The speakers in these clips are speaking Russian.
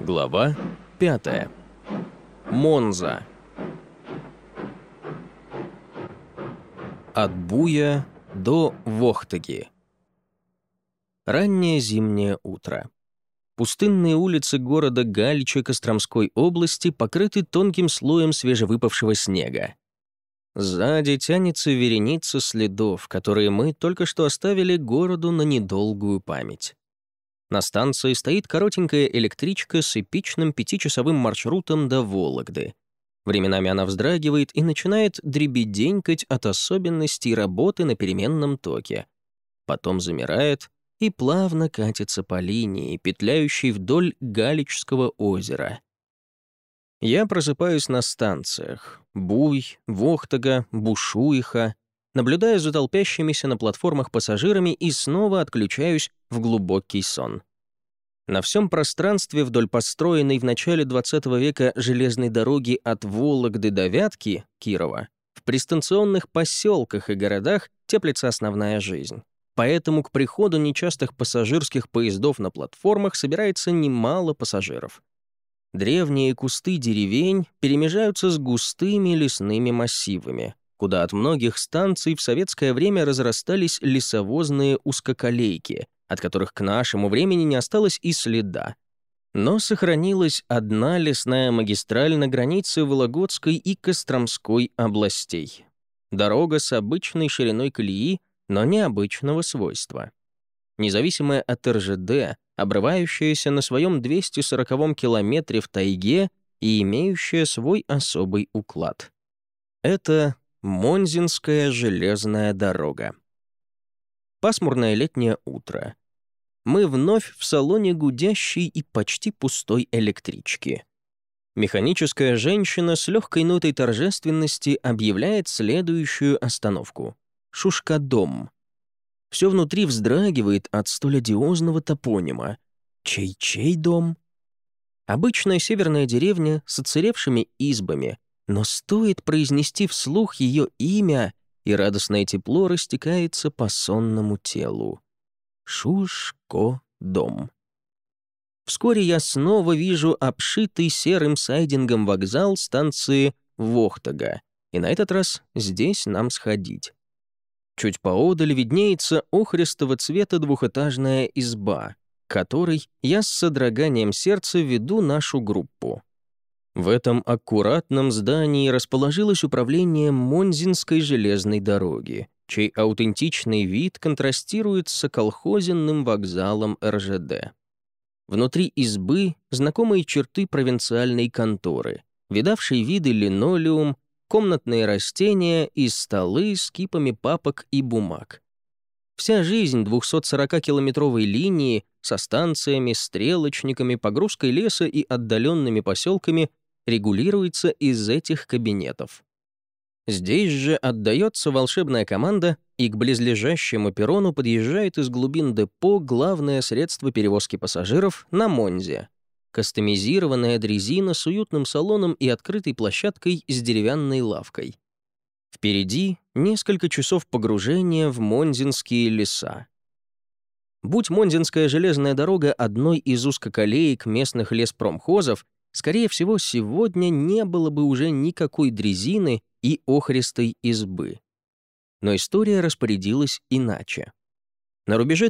Глава 5. Монза. От Буя до Вохтаги. Раннее зимнее утро. Пустынные улицы города Галича Костромской области покрыты тонким слоем свежевыпавшего снега. Сзади тянется вереница следов, которые мы только что оставили городу на недолгую память. На станции стоит коротенькая электричка с эпичным 5-часовым маршрутом до Вологды. Временами она вздрагивает и начинает дребеденькать от особенностей работы на переменном токе. Потом замирает и плавно катится по линии, петляющей вдоль Галичского озера. Я просыпаюсь на станциях Буй, Вохтага, Бушуиха, наблюдаю за толпящимися на платформах пассажирами и снова отключаюсь в глубокий сон. На всем пространстве вдоль построенной в начале XX века железной дороги от Вологды до Вятки, Кирова, в пристанционных поселках и городах теплится основная жизнь. Поэтому к приходу нечастых пассажирских поездов на платформах собирается немало пассажиров. Древние кусты деревень перемежаются с густыми лесными массивами, куда от многих станций в советское время разрастались лесовозные узкоколейки, от которых к нашему времени не осталось и следа. Но сохранилась одна лесная магистраль на границе Вологодской и Костромской областей. Дорога с обычной шириной колеи, но необычного свойства. Независимая от РЖД, обрывающаяся на своем 240-м километре в тайге и имеющая свой особый уклад. Это Монзинская железная дорога. Пасмурное летнее утро. Мы вновь в салоне гудящей и почти пустой электрички. Механическая женщина с легкой нотой торжественности объявляет следующую остановку. Шушкадом. Все внутри вздрагивает от столь одиозного топонима. Чей-чей дом? Обычная северная деревня с оцаревшими избами, но стоит произнести вслух ее имя, и радостное тепло растекается по сонному телу. Шушко-дом. Вскоре я снова вижу обшитый серым сайдингом вокзал станции Вохтага, и на этот раз здесь нам сходить. Чуть поодаль виднеется охристого цвета двухэтажная изба, к которой я с содроганием сердца веду нашу группу. В этом аккуратном здании расположилось управление Монзинской железной дороги, чей аутентичный вид контрастирует с околхозенным вокзалом РЖД. Внутри избы знакомые черты провинциальной конторы, видавшей виды линолеум, комнатные растения и столы с кипами папок и бумаг. Вся жизнь 240-километровой линии со станциями, стрелочниками, погрузкой леса и отдаленными поселками регулируется из этих кабинетов. Здесь же отдается волшебная команда, и к близлежащему перрону подъезжает из глубин депо главное средство перевозки пассажиров на Монзе. Кастомизированная дрезина с уютным салоном и открытой площадкой с деревянной лавкой. Впереди несколько часов погружения в монзинские леса. Будь Монзинская железная дорога одной из узкоколеек местных леспромхозов, скорее всего, сегодня не было бы уже никакой дрезины и охристой избы. Но история распорядилась иначе. На рубеже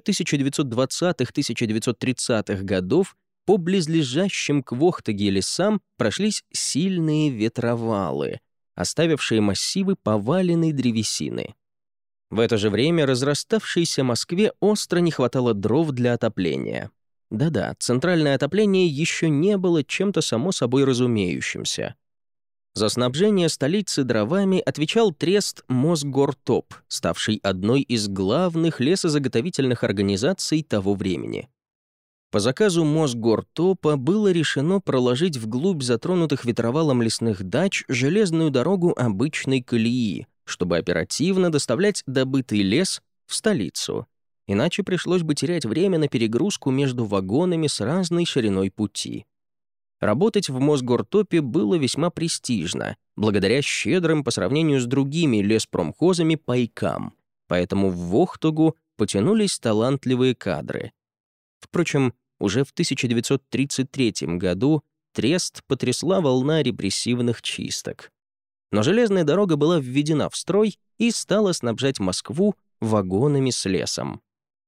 1920-1930-х годов по близлежащим к Вохтаге лесам прошлись сильные ветровалы, оставившие массивы поваленной древесины. В это же время разраставшейся Москве остро не хватало дров для отопления. Да-да, центральное отопление еще не было чем-то само собой разумеющимся. За снабжение столицы дровами отвечал трест Мосгортоп, ставший одной из главных лесозаготовительных организаций того времени. По заказу Мосгортопа было решено проложить вглубь затронутых ветровалом лесных дач железную дорогу обычной колеи, чтобы оперативно доставлять добытый лес в столицу. Иначе пришлось бы терять время на перегрузку между вагонами с разной шириной пути. Работать в Мосгортопе было весьма престижно, благодаря щедрым по сравнению с другими леспромхозами пайкам, поэтому в Вохтагу потянулись талантливые кадры. Впрочем, Уже в 1933 году Трест потрясла волна репрессивных чисток. Но железная дорога была введена в строй и стала снабжать Москву вагонами с лесом.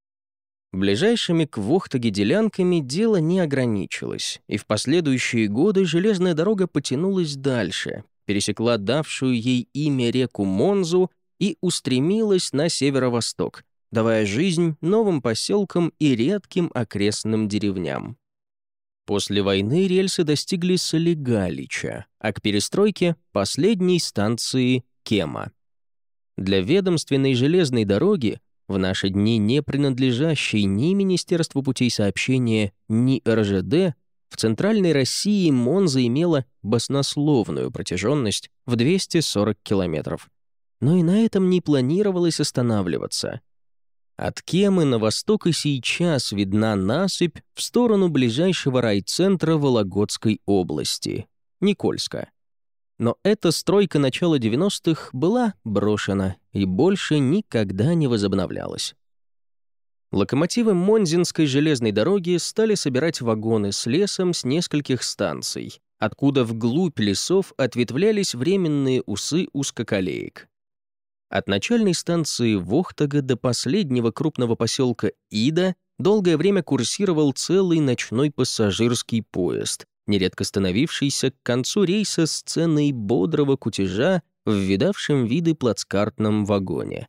Ближайшими к Вохтаге делянками дело не ограничилось, и в последующие годы железная дорога потянулась дальше, пересекла давшую ей имя реку Монзу и устремилась на северо-восток, давая жизнь новым поселкам и редким окрестным деревням. После войны рельсы достигли Солигалича, а к перестройке — последней станции Кема. Для ведомственной железной дороги, в наши дни не принадлежащей ни Министерству путей сообщения, ни РЖД, в Центральной России Монза имела баснословную протяженность в 240 километров. Но и на этом не планировалось останавливаться. От Кемы на восток и сейчас видна насыпь в сторону ближайшего райцентра Вологодской области — Никольска. Но эта стройка начала 90-х была брошена и больше никогда не возобновлялась. Локомотивы Монзинской железной дороги стали собирать вагоны с лесом с нескольких станций, откуда вглубь лесов ответвлялись временные усы узкоколеек. От начальной станции Вохтага до последнего крупного поселка Ида долгое время курсировал целый ночной пассажирский поезд, нередко становившийся к концу рейса сценой бодрого кутежа в видавшем виды плацкартном вагоне.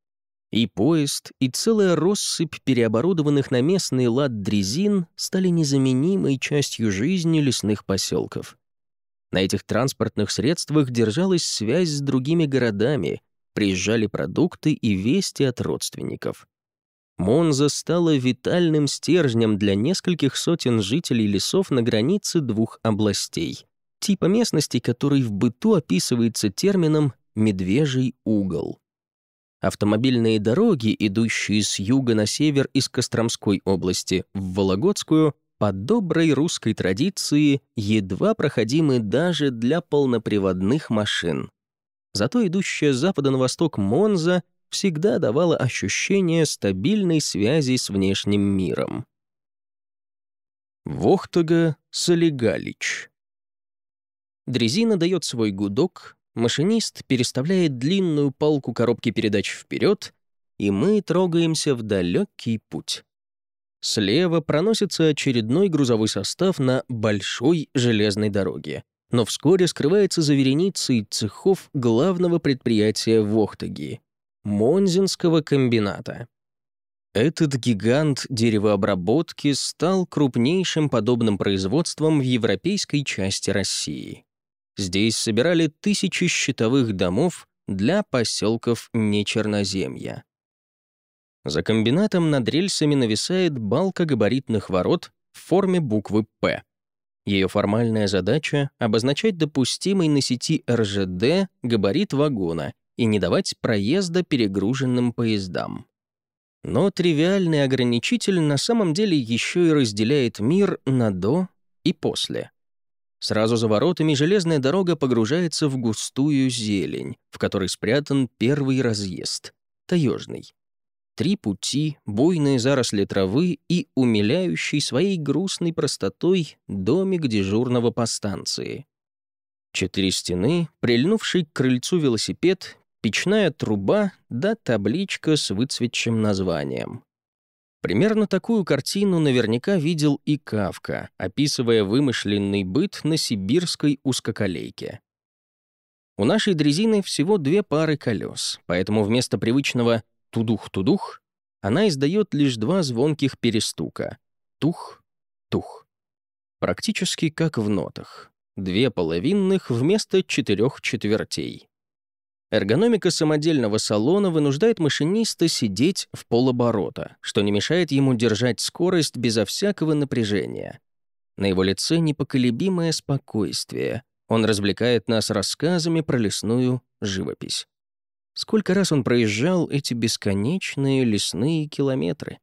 И поезд, и целая россыпь переоборудованных на местный лад дрезин стали незаменимой частью жизни лесных поселков. На этих транспортных средствах держалась связь с другими городами, приезжали продукты и вести от родственников. Монза стала витальным стержнем для нескольких сотен жителей лесов на границе двух областей, типа местности, который в быту описывается термином «медвежий угол». Автомобильные дороги, идущие с юга на север из Костромской области в Вологодскую, по доброй русской традиции едва проходимы даже для полноприводных машин. Зато идущая с запада на восток Монза всегда давала ощущение стабильной связи с внешним миром. Вохтага, Солигалич. Дрезина дает свой гудок, машинист переставляет длинную палку коробки передач вперед, и мы трогаемся в далекий путь. Слева проносится очередной грузовой состав на большой железной дороге, но вскоре скрывается за вереницей цехов главного предприятия Вохтаги — Монзинского комбината. Этот гигант деревообработки стал крупнейшим подобным производством в европейской части России. Здесь собирали тысячи щитовых домов для поселков Нечерноземья. За комбинатом над рельсами нависает балка габаритных ворот в форме буквы «П». Ее формальная задача — обозначать допустимый на сети РЖД габарит вагона и не давать проезда перегруженным поездам. Но тривиальный ограничитель на самом деле еще и разделяет мир на «до» и «после». Сразу за воротами железная дорога погружается в густую зелень, в которой спрятан первый разъезд — таежный. 3 пути, буйные заросли травы и умиляющий своей грустной простотой домик дежурного по станции. 4 стены, прильнувший к крыльцу велосипед, печная труба да табличка с выцветшим названием. Примерно такую картину наверняка видел и Кафка, описывая вымышленный быт на сибирской узкоколейке. У нашей дрезины всего 2 пары колес, поэтому вместо привычного «тудух-тудух» она издает лишь 2 звонких перестука — тух-тух. Практически как в нотах. 2 половинных вместо 4 четвертей. Эргономика самодельного салона вынуждает машиниста сидеть в полоборота, что не мешает ему держать скорость безо всякого напряжения. На его лице непоколебимое спокойствие. Он развлекает нас рассказами про лесную живопись. Сколько раз он проезжал эти бесконечные лесные километры.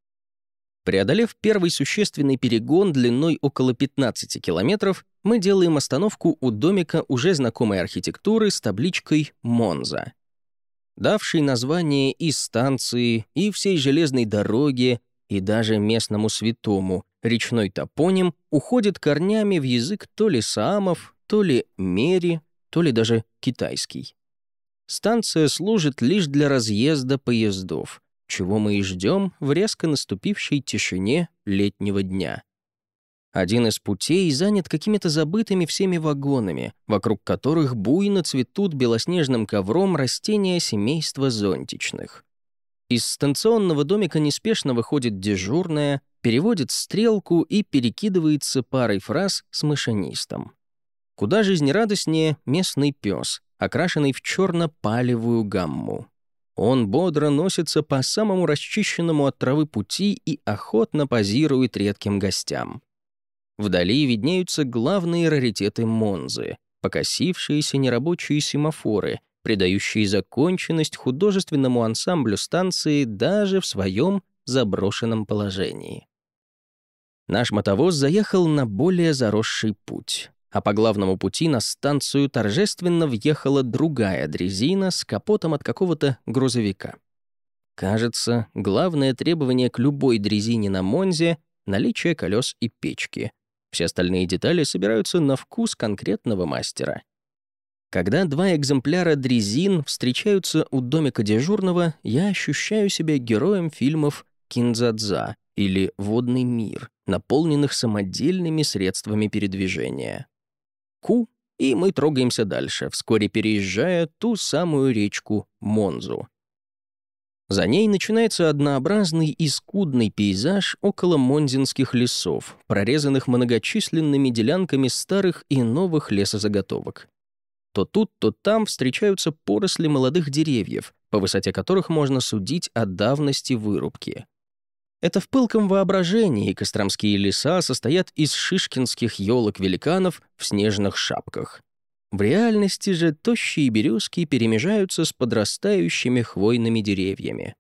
Преодолев первый существенный перегон длиной около 15 километров, мы делаем остановку у домика уже знакомой архитектуры с табличкой «Монза», давшей название и станции, и всей железной дороге, и даже местному святому, речной топоним уходит корнями в язык то ли саамов, то ли мери, то ли даже китайский. Станция служит лишь для разъезда поездов, чего мы и ждем в резко наступившей тишине летнего дня. Один из путей занят какими-то забытыми всеми вагонами, вокруг которых буйно цветут белоснежным ковром растения семейства зонтичных. Из станционного домика неспешно выходит дежурная, переводит стрелку и перекидывается парой фраз с машинистом. Куда жизнерадостнее местный пес, окрашенный в черно-палевую гамму. Он бодро носится по самому расчищенному от травы пути и охотно позирует редким гостям. Вдали виднеются главные раритеты Монзы, покосившиеся нерабочие семафоры, придающие законченность художественному ансамблю станции даже в своем заброшенном положении. Наш мотовоз заехал на более заросший путь, а по главному пути на станцию торжественно въехала другая дрезина с капотом от какого-то грузовика. Кажется, главное требование к любой дрезине на Монзе — наличие колес и печки. Все остальные детали собираются на вкус конкретного мастера. Когда два экземпляра дрезин встречаются у домика дежурного, я ощущаю себя героем фильмов «Киндзадза» или «Водный мир», наполненных самодельными средствами передвижения. Ку, и мы трогаемся дальше, вскоре переезжая ту самую речку Монзу. За ней начинается однообразный и скудный пейзаж около монзинских лесов, прорезанных многочисленными делянками старых и новых лесозаготовок. То тут, то там встречаются поросли молодых деревьев, по высоте которых можно судить о давности вырубки. Это в пылком воображении костромские леса состоят из шишкинских елок-великанов в снежных шапках. В реальности же тощие березки перемежаются с подрастающими хвойными деревьями.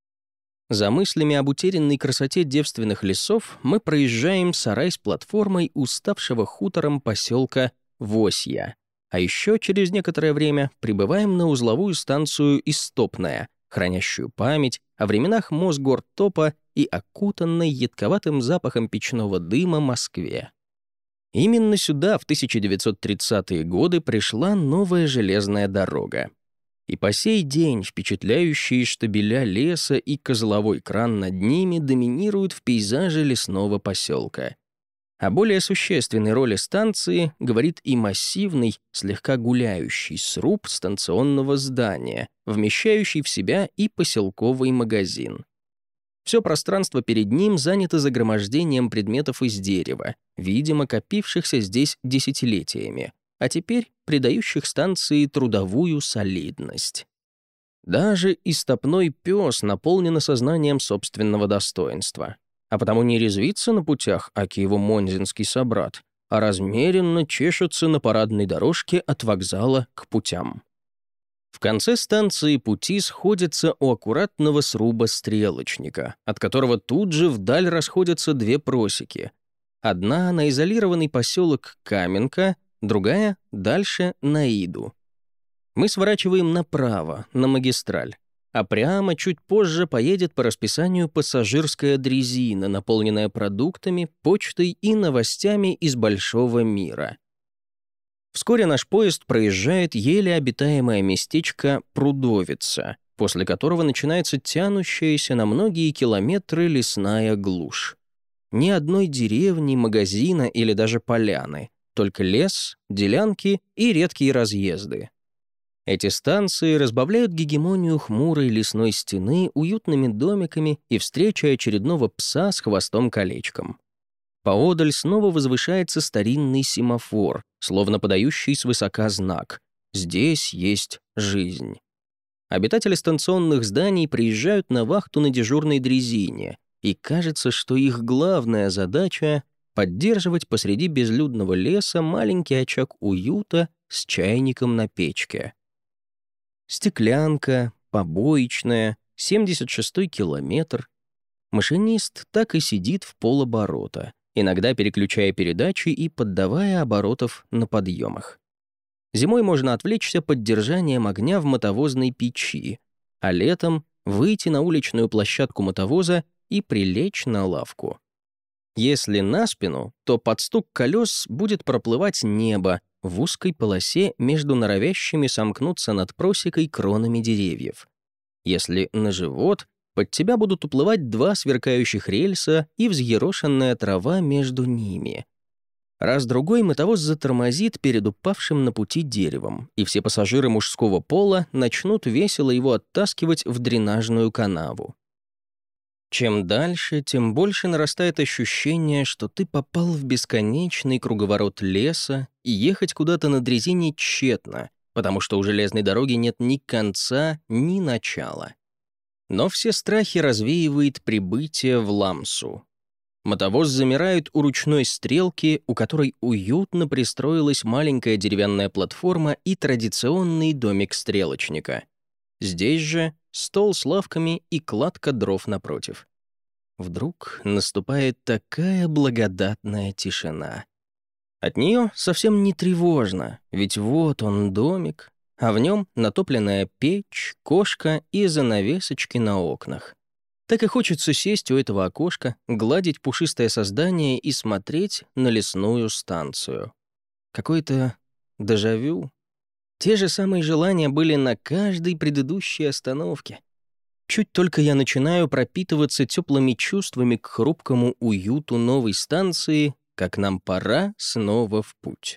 За мыслями об утерянной красоте девственных лесов мы проезжаем сарай с платформой уставшего хутором поселка Восья, а еще через некоторое время прибываем на узловую станцию Истопная, хранящую память о временах Мосгортопа и окутанной едковатым запахом печного дыма Москве. Именно сюда в 1930-е годы пришла новая железная дорога. И по сей день впечатляющие штабеля леса и козловой кран над ними доминируют в пейзаже лесного поселка. О более существенной роли станции говорит и массивный, слегка гуляющий сруб станционного здания, вмещающий в себя и поселковый магазин. Все пространство перед ним занято загромождением предметов из дерева, видимо, копившихся здесь десятилетиями, а теперь придающих станции трудовую солидность. Даже истопной пес наполнен осознанием собственного достоинства, а потому не резвится на путях аки его монзинский собрат, а размеренно чешется на парадной дорожке от вокзала к путям. В конце станции пути сходятся у аккуратного сруба стрелочника, от которого тут же вдаль расходятся две просеки. Одна на изолированный поселок Каменка, другая дальше на Иду. Мы сворачиваем направо, на магистраль, а прямо чуть позже поедет по расписанию пассажирская дрезина, наполненная продуктами, почтой и новостями из большого мира. Вскоре наш поезд проезжает еле обитаемое местечко Прудовица, после которого начинается тянущаяся на многие километры лесная глушь. Ни одной деревни, магазина или даже поляны, только лес, делянки и редкие разъезды. Эти станции разбавляют гегемонию хмурой лесной стены уютными домиками и встречей очередного пса с хвостом-колечком. Поодаль снова возвышается старинный семафор, словно подающий свысока знак «Здесь есть жизнь». Обитатели станционных зданий приезжают на вахту на дежурной дрезине, и кажется, что их главная задача — поддерживать посреди безлюдного леса маленький очаг уюта с чайником на печке. Стеклянка, побоечная, 76-й километр. Машинист так и сидит в полоборота, иногда переключая передачи и поддавая оборотов на подъемах. Зимой можно отвлечься поддержанием огня в мотовозной печи, а летом выйти на уличную площадку мотовоза и прилечь на лавку. Если на спину, то под стук колес будет проплывать небо в узкой полосе между норовящими сомкнуться над просекой кронами деревьев. Если на живот, под тебя будут уплывать два сверкающих рельса и взъерошенная трава между ними. Раз-другой мотовоз затормозит перед упавшим на пути деревом, и все пассажиры мужского пола начнут весело его оттаскивать в дренажную канаву. Чем дальше, тем больше нарастает ощущение, что ты попал в бесконечный круговорот леса, и ехать куда-то на дрезине тщетно, потому что у железной дороги нет ни конца, ни начала. Но все страхи развеивает прибытие в Ламсу. Мотовоз замирает у ручной стрелки, у которой уютно пристроилась маленькая деревянная платформа и традиционный домик стрелочника. Здесь же стол с лавками и кладка дров напротив. Вдруг наступает такая благодатная тишина. От нее совсем не тревожно, ведь вот он домик, а в нем натопленная печь, кошка и занавесочки на окнах. Так и хочется сесть у этого окошка, гладить пушистое создание и смотреть на лесную станцию. Какое-то дежавю. Те же самые желания были на каждой предыдущей остановке. Чуть только я начинаю пропитываться теплыми чувствами к хрупкому уюту новой станции, как нам пора снова в путь.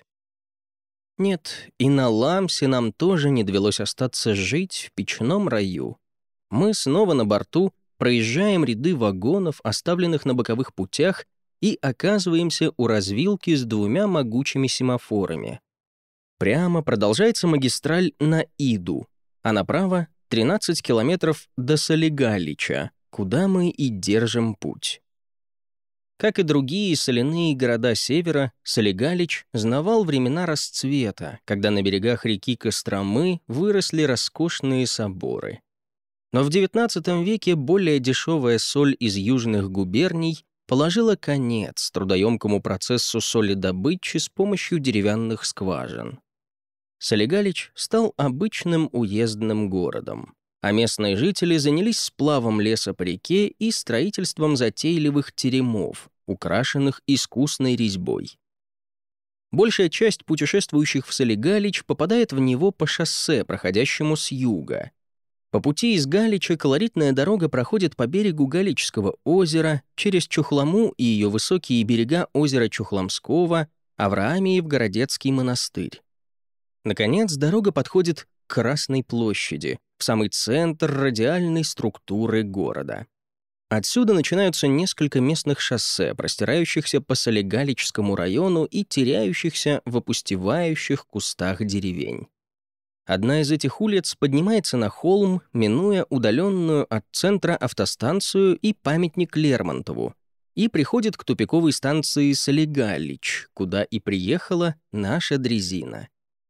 Нет, и на Ламсе нам тоже не довелось остаться жить в печном раю. Мы снова на борту, проезжаем ряды вагонов, оставленных на боковых путях, и оказываемся у развилки с двумя могучими семафорами. Прямо продолжается магистраль на Иду, а направо — 13 километров до Солигалича, куда мы и держим путь. Как и другие соляные города севера, Солигалич знавал времена расцвета, когда на берегах реки Костромы выросли роскошные соборы. Но в XIX веке более дешевая соль из южных губерний положила конец трудоемкому процессу соледобычи с помощью деревянных скважин. Солигалич стал обычным уездным городом, а местные жители занялись сплавом леса по реке и строительством затейливых теремов, украшенных искусной резьбой. Большая часть путешествующих в Солигалич попадает в него по шоссе, проходящему с юга. По пути из Галича колоритная дорога проходит по берегу Галичского озера, через Чухлому и ее высокие берега озера Чухломского, Авраамиев-Городецкий монастырь. Наконец, дорога подходит к Красной площади, в самый центр радиальной структуры города. Отсюда начинаются несколько местных шоссе, простирающихся по Солигаличскому району и теряющихся в опустевающих кустах деревень. Одна из этих улиц поднимается на холм, минуя удаленную от центра автостанцию и памятник Лермонтову, и приходит к тупиковой станции Солигалич, куда и приехала наша дрезина.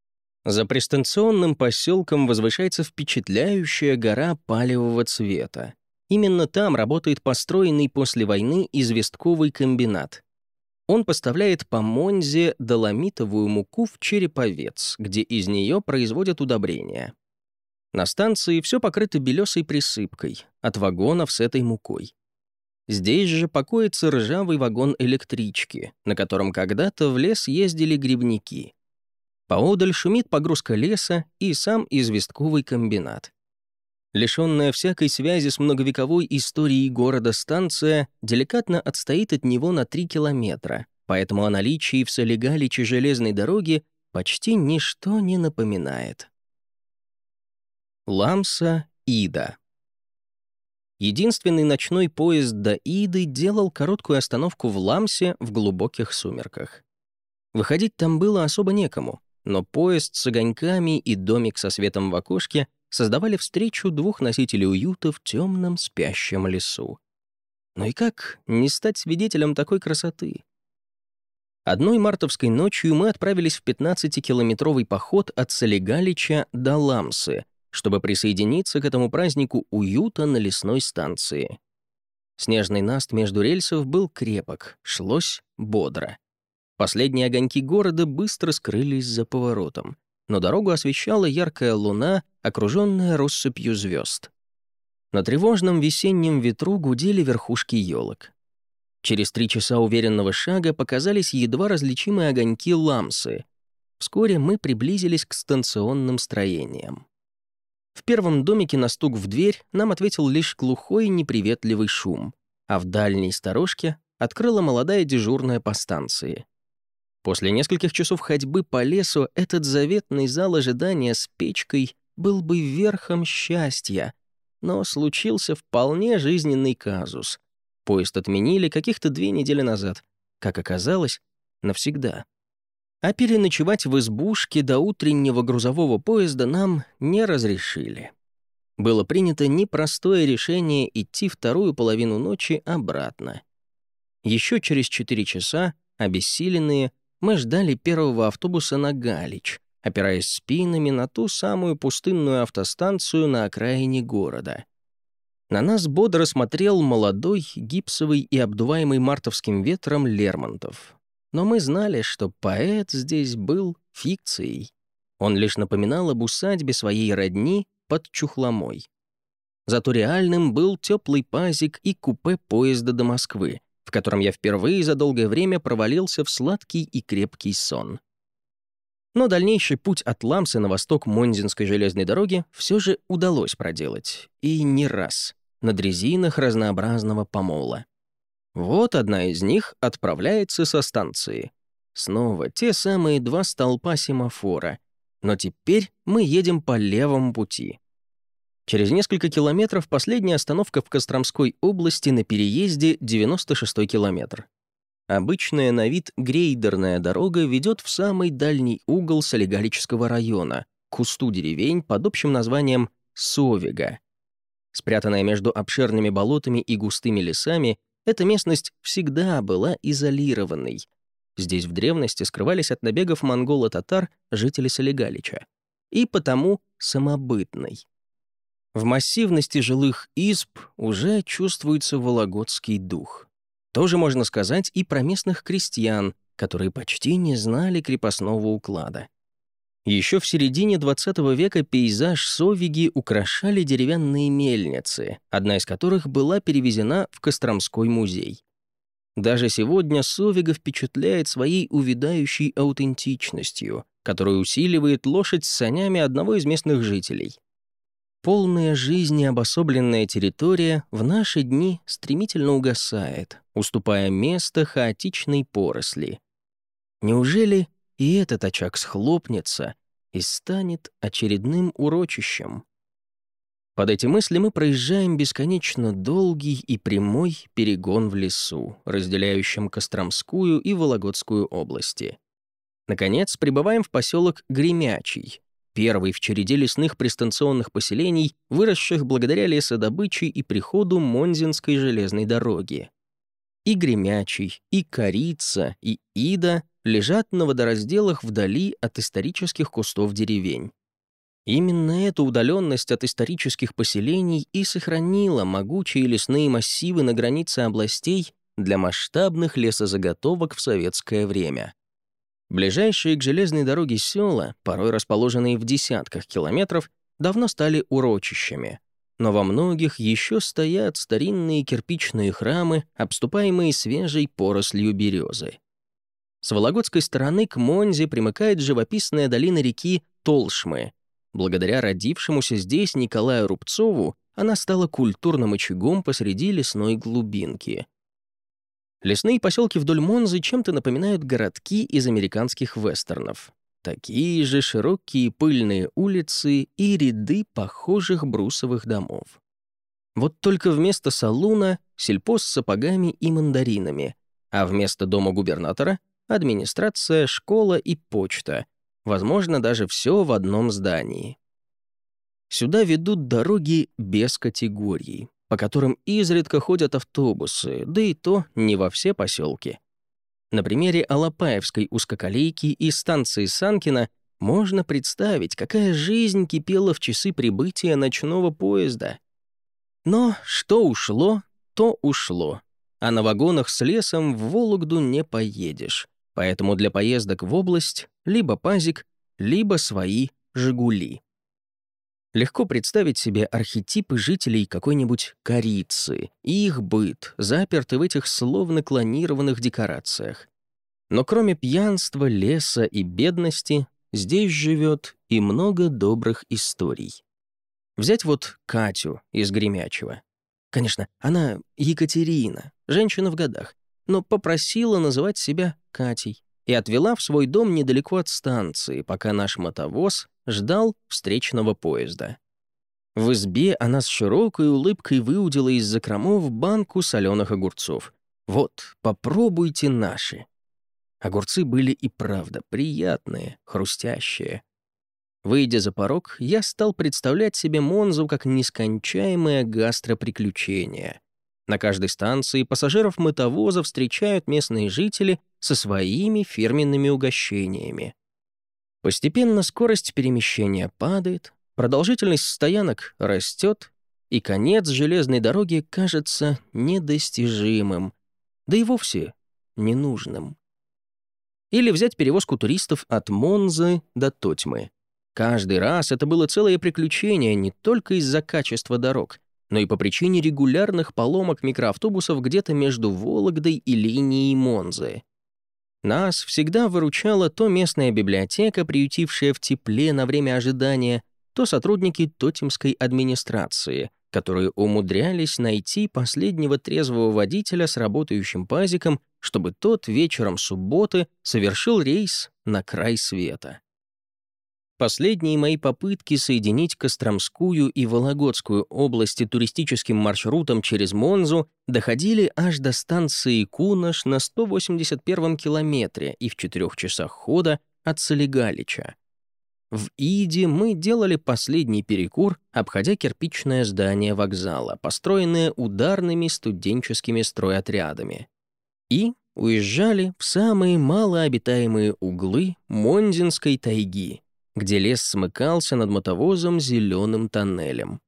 За пристанционным поселком возвышается впечатляющая гора палевого цвета. Именно там работает построенный после войны известковый комбинат. Он поставляет по Монзе доломитовую муку в Череповец, где из нее производят удобрения. На станции все покрыто белесой присыпкой от вагонов с этой мукой. Здесь же покоится ржавый вагон электрички, на котором когда-то в лес ездили грибники. Поодаль шумит погрузка леса и сам известковый комбинат. Лишенная всякой связи с многовековой историей города станция деликатно отстоит от него на 3 километра, поэтому о наличии в Солигаличе железной дороги почти ничто не напоминает. Ламса-Ида. Единственный ночной поезд до Иды делал короткую остановку в Ламсе в глубоких сумерках. Выходить там было особо некому, но поезд с огоньками и домик со светом в окошке создавали встречу двух носителей уюта в темном спящем лесу. Но и как не стать свидетелем такой красоты? Одной мартовской ночью мы отправились в 15-километровый поход от Солигалича до Ламсы, чтобы присоединиться к этому празднику уюта на лесной станции. Снежный наст между рельсов был крепок, шлось бодро. Последние огоньки города быстро скрылись за поворотом, но дорогу освещала яркая луна, окруженная россыпью звезд. На тревожном весеннем ветру гудели верхушки елок. Через 3 часа уверенного шага показались едва различимые огоньки Ламсы. Вскоре мы приблизились к станционным строениям. В первом домике на стук в дверь нам ответил лишь глухой неприветливый шум, а в дальней сторожке открыла молодая дежурная по станции. После нескольких часов ходьбы по лесу этот заветный зал ожидания с печкой был бы верхом счастья, но случился вполне жизненный казус. Поезд отменили каких-то 2 недели назад. Как оказалось, навсегда. А переночевать в избушке до утреннего грузового поезда нам не разрешили. Было принято непростое решение идти вторую половину ночи обратно. Еще через 4 часа, обессиленные, мы ждали первого автобуса на Галич, опираясь спинами на ту самую пустынную автостанцию на окраине города. На нас бодро смотрел молодой, гипсовый и обдуваемый мартовским ветром Лермонтов. Но мы знали, что поэт здесь был фикцией. Он лишь напоминал об усадьбе своей родни под Чухломой. Зато реальным был теплый пазик и купе поезда до Москвы, в котором я впервые за долгое время провалился в сладкий и крепкий сон. Но дальнейший путь от Ламсы на восток Монзинской железной дороги все же удалось проделать. И не раз. На дрезинах разнообразного помола. Вот одна из них отправляется со станции. Снова те самые 2 столпа семафора. Но теперь мы едем по левому пути. Через несколько километров последняя остановка в Костромской области на переезде 96-й километр. Обычная на вид грейдерная дорога ведет в самый дальний угол Солигалического района, к кусту деревень под общим названием Совига. Спрятанная между обширными болотами и густыми лесами, эта местность всегда была изолированной. Здесь в древности скрывались от набегов монголо-татар жители Солигалича. И потому самобытной. В массивности жилых изб уже чувствуется вологодский дух. Тоже можно сказать и про местных крестьян, которые почти не знали крепостного уклада. Еще в середине XX века пейзаж Совиги украшали деревянные мельницы, одна из которых была перевезена в Костромской музей. Даже сегодня Совига впечатляет своей увядающей аутентичностью, которую усиливает лошадь с санями одного из местных жителей. Полная жизни обособленная территория в наши дни стремительно угасает, уступая место хаотичной поросли. Неужели и этот очаг схлопнется и станет очередным урочищем? Под эти мысли мы проезжаем бесконечно долгий и прямой перегон в лесу, разделяющем Костромскую и Вологодскую области. Наконец, прибываем в поселок Гремячий, первый в череде лесных пристанционных поселений, выросших благодаря лесодобыче и приходу Монзинской железной дороги. И Гремячий, и Корица, и Ида лежат на водоразделах вдали от исторических кустов деревень. Именно эта удаленность от исторических поселений и сохранила могучие лесные массивы на границе областей для масштабных лесозаготовок в советское время. Ближайшие к железной дороге села, порой расположенные в десятках километров, давно стали урочищами, но во многих еще стоят старинные кирпичные храмы, обступаемые свежей порослью березы. С вологодской стороны к Монзе примыкает живописная долина реки Толшмы. Благодаря родившемуся здесь Николаю Рубцову она стала культурным очагом посреди лесной глубинки. Лесные поселки вдоль Монзы чем-то напоминают городки из американских вестернов. Такие же широкие пыльные улицы и ряды похожих брусовых домов. Вот только вместо салуна — сельпо с сапогами и мандаринами, а вместо дома губернатора — администрация, школа и почта. Возможно, даже все в одном здании. Сюда ведут дороги без категорий, по которым изредка ходят автобусы, да и то не во все поселки. На примере Алапаевской узкоколейки и станции Санкина можно представить, какая жизнь кипела в часы прибытия ночного поезда. Но что ушло, то ушло. А на вагонах с лесом в Вологду не поедешь. Поэтому для поездок в область либо пазик, либо свои «Жигули». Легко представить себе архетипы жителей какой-нибудь Корицы и их быт, запертый в этих словно клонированных декорациях. Но кроме пьянства, леса и бедности, здесь живет и много добрых историй. Взять вот Катю из Гремячего. Конечно, она Екатерина, женщина в годах, но попросила называть себя Катей и отвела в свой дом недалеко от станции, пока наш мотовоз ждал встречного поезда. В избе она с широкой улыбкой выудила из закромов банку соленых огурцов. «Вот, попробуйте наши». Огурцы были и правда приятные, хрустящие. Выйдя за порог, я стал представлять себе Монзу как нескончаемое гастроприключение. На каждой станции пассажиров мотовоза встречают местные жители со своими фирменными угощениями. Постепенно скорость перемещения падает, продолжительность стоянок растет, и конец железной дороги кажется недостижимым, да и вовсе ненужным. Или взять перевозку туристов от Монзы до Тотьмы. Каждый раз это было целое приключение не только из-за качества дорог, но и по причине регулярных поломок микроавтобусов где-то между Вологдой и линией Монзы. Нас всегда выручала то местная библиотека, приютившая в тепле на время ожидания, то сотрудники Тотемской администрации, которые умудрялись найти последнего трезвого водителя с работающим пазиком, чтобы тот вечером субботы совершил рейс на край света. Последние мои попытки соединить Костромскую и Вологодскую области туристическим маршрутом через Монзу доходили аж до станции Кунаш на 181-м километре и в 4 часах хода от Солигалича. В Иде мы делали последний перекур, обходя кирпичное здание вокзала, построенное ударными студенческими стройотрядами. И уезжали в самые малообитаемые углы Монзинской тайги, где лес смыкался над мотовозом зеленым тоннелем.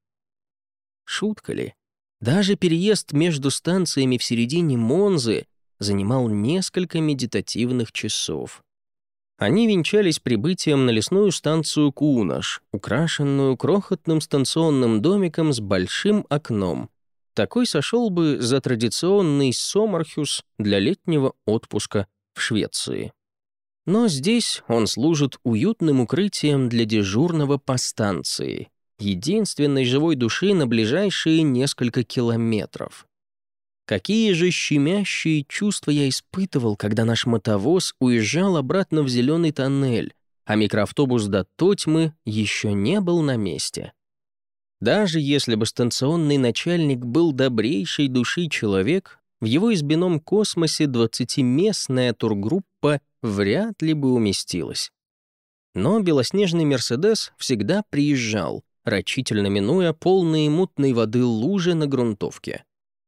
Шутка ли? Даже переезд между станциями в середине Монзы занимал несколько медитативных часов. Они венчались прибытием на лесную станцию Кунаш, украшенную крохотным станционным домиком с большим окном. Такой сошел бы за традиционный сомархюс для летнего отпуска в Швеции. Но здесь он служит уютным укрытием для дежурного по станции, единственной живой души на ближайшие несколько километров. Какие же щемящие чувства я испытывал, когда наш мотовоз уезжал обратно в зеленый тоннель, а микроавтобус до Тотьмы еще не был на месте. Даже если бы станционный начальник был добрейшей души человек, в его избином космосе 20-местная тургруппа вряд ли бы уместилась. Но белоснежный «Мерседес» всегда приезжал, рачительно минуя полные мутной воды лужи на грунтовке.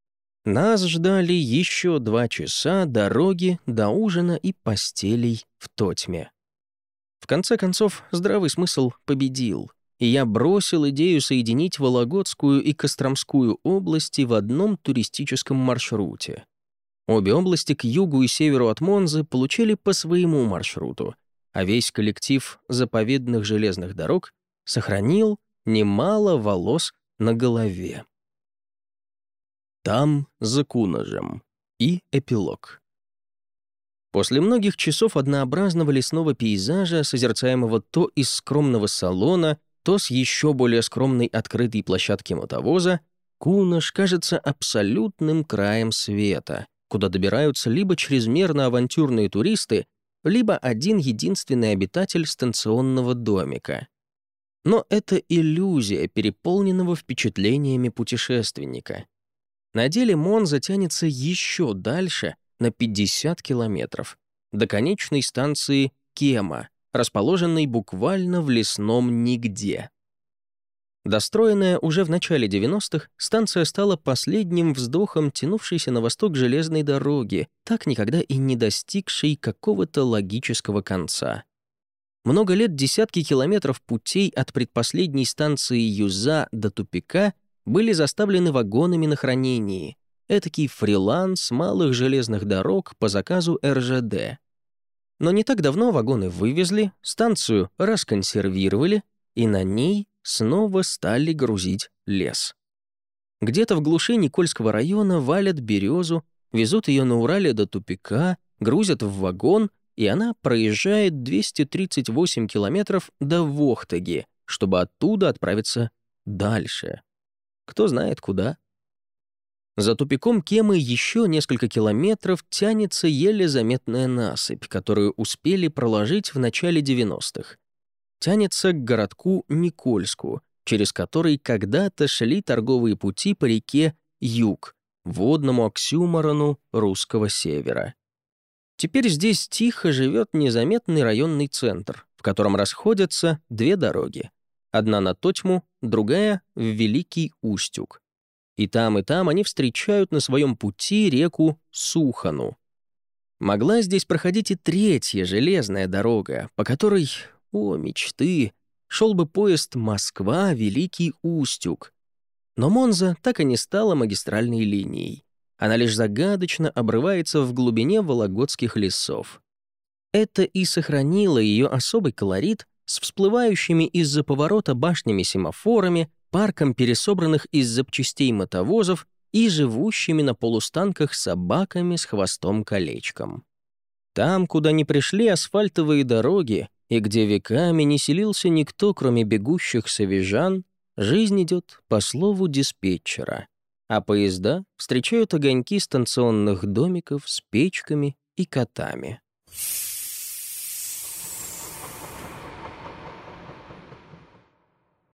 Нас ждали еще 2 часа дороги до ужина и постелей в Тотьме. В конце концов, здравый смысл победил, и я бросил идею соединить Вологодскую и Костромскую области в одном туристическом маршруте. Обе области к югу и северу от Монзы получили по своему маршруту, а весь коллектив заповедных железных дорог сохранил немало волос на голове. Там, за Кунажем. И эпилог. После многих часов однообразного лесного пейзажа, созерцаемого то из скромного салона, то с еще более скромной открытой площадки мотовоза, Кунаш кажется абсолютным краем света, куда добираются либо чрезмерно авантюрные туристы, либо один единственный обитатель станционного домика. Но это иллюзия переполненного впечатлениями путешественника. На деле Монза тянется еще дальше, на 50 километров, до конечной станции Кема, расположенной буквально в лесном нигде. Достроенная уже в начале 90-х, станция стала последним вздохом тянувшейся на восток железной дороги, так никогда и не достигшей какого-то логического конца. Много лет десятки километров путей от предпоследней станции Юза до тупика были заставлены вагонами на хранении, этакий фриланс малых железных дорог по заказу РЖД. Но не так давно вагоны вывезли, станцию расконсервировали, и на ней снова стали грузить лес. Где-то в глуши Никольского района валят березу, везут ее на Урале до тупика, грузят в вагон, и она проезжает 238 километров до Вохтаги, чтобы оттуда отправиться дальше. Кто знает куда. За тупиком Кемы еще несколько километров тянется еле заметная насыпь, которую успели проложить в начале 90-х. Тянется к городку Никольску, через который когда-то шли торговые пути по реке Юг, водному оксюморону русского севера. Теперь здесь тихо живет незаметный районный центр, в котором расходятся две дороги. Одна на Тотьму, другая — в Великий Устюг. И там они встречают на своем пути реку Сухану. Могла здесь проходить и третья железная дорога, по которой, о, мечты, шел бы поезд Москва-Великий Устюг. Но Монза так и не стала магистральной линией. Она лишь загадочно обрывается в глубине вологодских лесов. Это и сохранило ее особый колорит с всплывающими из-за поворота башнями-семафорами, парком пересобранных из запчастей мотовозов и живущими на полустанках собаками с хвостом-колечком. Там, куда не пришли асфальтовые дороги, и где веками не селился никто, кроме бегущих савижан, жизнь идет по слову диспетчера, а поезда встречают огоньки станционных домиков с печками и котами.